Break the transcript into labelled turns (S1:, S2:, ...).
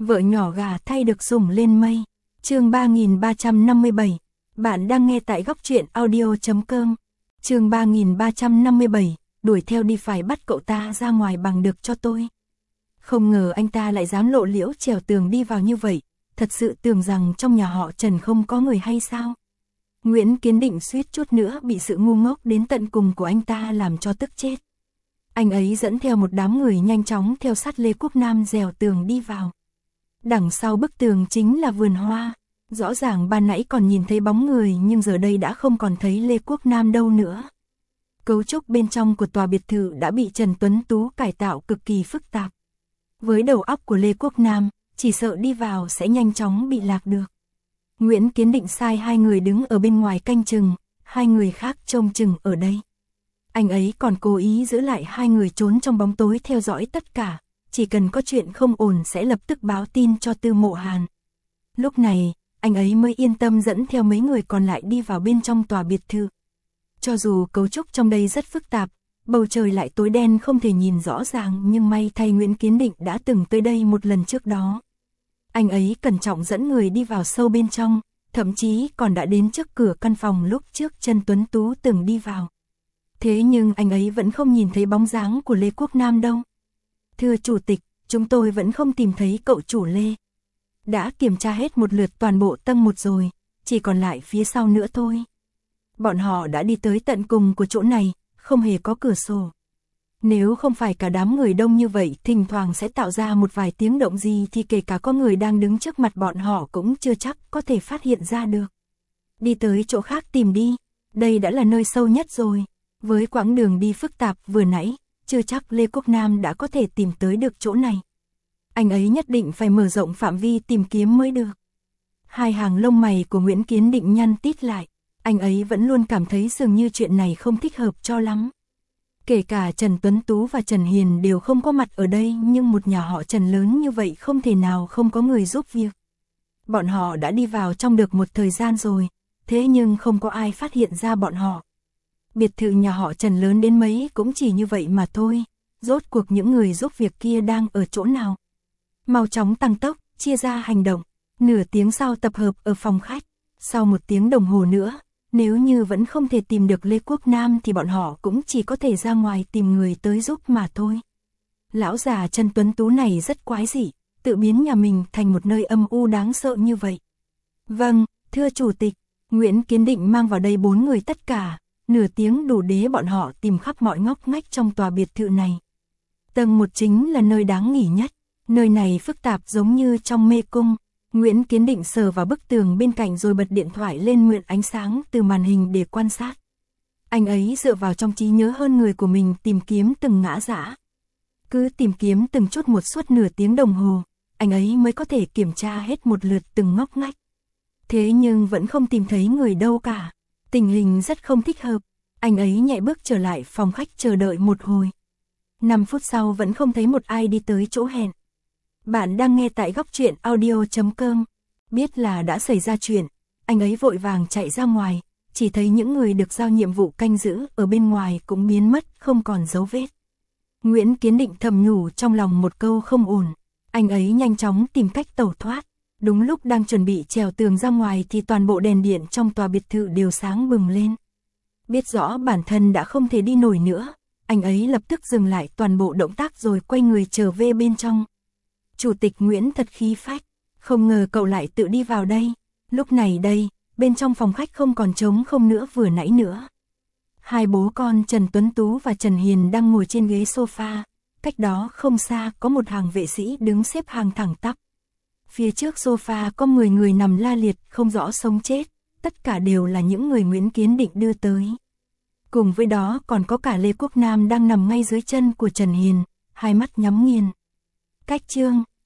S1: Vợ nhỏ gà thay được sủng lên mây. Chương 3357. Bạn đang nghe tại góc truyện audio.com. Chương 3357. Đuổi theo đi, phải bắt cậu ta ra ngoài bằng được cho tôi. Không ngờ anh ta lại dám lộ liễu trèo tường đi vào như vậy. Thật sự tưởng rằng trong nhà họ Trần không có người hay sao? Nguyễn Kiến Định suýt chút nữa bị sự ngu ngốc đến tận cùng của anh ta làm cho tức chết. Anh ấy dẫn theo một đám người nhanh chóng theo sát Lê Quốc Nam dèo tường đi vào. Đằng sau bức tường chính là vườn hoa. Rõ ràng ban nãy còn nhìn thấy bóng người nhưng giờ đây đã không còn thấy Lê Quốc Nam đâu nữa. Cấu trúc bên trong của tòa biệt thự đã bị Trần Tuấn Tú cải tạo cực kỳ phức tạp. Với đầu óc của Lê Quốc Nam, chỉ sợ đi vào sẽ nhanh chóng bị lạc được. Nguyễn Kiến Định sai hai người đứng ở bên ngoài canh chừng, hai người khác trông chừng ở đây. Anh ấy còn cố ý giữ lại hai người trốn trong bóng tối theo dõi tất cả, chỉ cần có chuyện không ổn sẽ lập tức báo tin cho Tư Mộ Hàn. Lúc này, anh ấy mới yên tâm dẫn theo mấy người còn lại đi vào bên trong tòa biệt thự. Cho dù cấu trúc trong đây rất phức tạp, bầu trời lại tối đen không thể nhìn rõ ràng, nhưng may thay Nguyễn Kiến Định đã từng tới đây một lần trước đó. Anh ấy cẩn trọng dẫn người đi vào sâu bên trong, thậm chí còn đã đến trước cửa căn phòng lúc trước Trần Tuấn Tú từng đi vào. Thế nhưng anh ấy vẫn không nhìn thấy bóng dáng của Lê Quốc Nam đâu. Thưa chủ tịch, chúng tôi vẫn không tìm thấy cậu chủ Lê. Đã kiểm tra hết một lượt toàn bộ tầng 1 rồi, chỉ còn lại phía sau nữa thôi. Bọn họ đã đi tới tận cùng của chỗ này, không hề có cửa sổ. Nếu không phải cả đám người đông như vậy thỉnh thoảng sẽ tạo ra một vài tiếng động gì thì kể cả có người đang đứng trước mặt bọn họ cũng chưa chắc có thể phát hiện ra được. Đi tới chỗ khác tìm đi, đây đã là nơi sâu nhất rồi. Với quãng đường đi phức tạp vừa nãy, chưa chắc Lê Quốc Nam đã có thể tìm tới được chỗ này. Anh ấy nhất định phải mở rộng phạm vi tìm kiếm mới được. Hai hàng lông mày của Nguyễn Kiến Định nhăn tít lại, anh ấy vẫn luôn cảm thấy dường như chuyện này không thích hợp cho lắm. Kể cả Trần Tuấn Tú và Trần Hiền đều không có mặt ở đây, nhưng một nhà họ Trần lớn như vậy không thể nào không có người giúp việc. Bọn họ đã đi vào trong được một thời gian rồi, thế nhưng không có ai phát hiện ra bọn họ. Biệt thự nhà họ Trần lớn đến mấy cũng chỉ như vậy mà thôi, rốt cuộc những người giúp việc kia đang ở chỗ nào? Mau chóng tăng tốc, chia ra hành động, nửa tiếng sau tập hợp ở phòng khách, sau 1 tiếng đồng hồ nữa, nếu như vẫn không thể tìm được Lê Quốc Nam thì bọn họ cũng chỉ có thể ra ngoài tìm người tới giúp mà thôi. Lão già Trần Tuấn Tú này rất quái dị, tự biến nhà mình thành một nơi âm u đáng sợ như vậy. Vâng, thưa chủ tịch, Nguyễn Kiến Định mang vào đây 4 người tất cả. Nửa tiếng đủ để bọn họ tìm khắp mọi ngóc ngách trong tòa biệt thự này. Tầng 1 chính là nơi đáng nghỉ nhất, nơi này phức tạp giống như trong mê cung. Nguyễn Kiến Định sờ vào bức tường bên cạnh rồi bật điện thoại lên mượn ánh sáng từ màn hình để quan sát. Anh ấy dựa vào trong trí nhớ hơn người của mình tìm kiếm từng ngã rẽ. Cứ tìm kiếm từng chút một suốt nửa tiếng đồng hồ, anh ấy mới có thể kiểm tra hết một lượt từng ngóc ngách. Thế nhưng vẫn không tìm thấy người đâu cả. Tình hình rất không thích hợp, anh ấy nhảy bước trở lại phòng khách chờ đợi một hồi. 5 phút sau vẫn không thấy một ai đi tới chỗ hẹn. Bạn đang nghe tại góc truyện audio.com. Biết là đã xảy ra chuyện, anh ấy vội vàng chạy ra ngoài, chỉ thấy những người được giao nhiệm vụ canh giữ ở bên ngoài cũng biến mất không còn dấu vết. Nguyễn Kiến Định thầm nhủ trong lòng một câu không ổn, anh ấy nhanh chóng tìm cách tẩu thoát. Đúng lúc đang chuẩn bị trèo tường ra ngoài thì toàn bộ đèn điện trong tòa biệt thự đều sáng bừng lên. Biết rõ bản thân đã không thể đi nổi nữa, anh ấy lập tức dừng lại toàn bộ động tác rồi quay người trở về bên trong. Chủ tịch Nguyễn thật khí phách, không ngờ cậu lại tự đi vào đây. Lúc này đây, bên trong phòng khách không còn trống không nữa vừa nãy nữa. Hai bố con Trần Tuấn Tú và Trần Hiền đang ngồi trên ghế sofa, cách đó không xa có một hàng vệ sĩ đứng xếp hàng thẳng tắp. Phía trước sofa có 10 người nằm la liệt không rõ sống chết, tất cả đều là những người Nguyễn Kiến Định đưa tới. Cùng với đó còn có cả Lê Quốc Nam đang nằm ngay dưới chân của Trần Hiền, hai mắt nhắm nghiền. Cách chương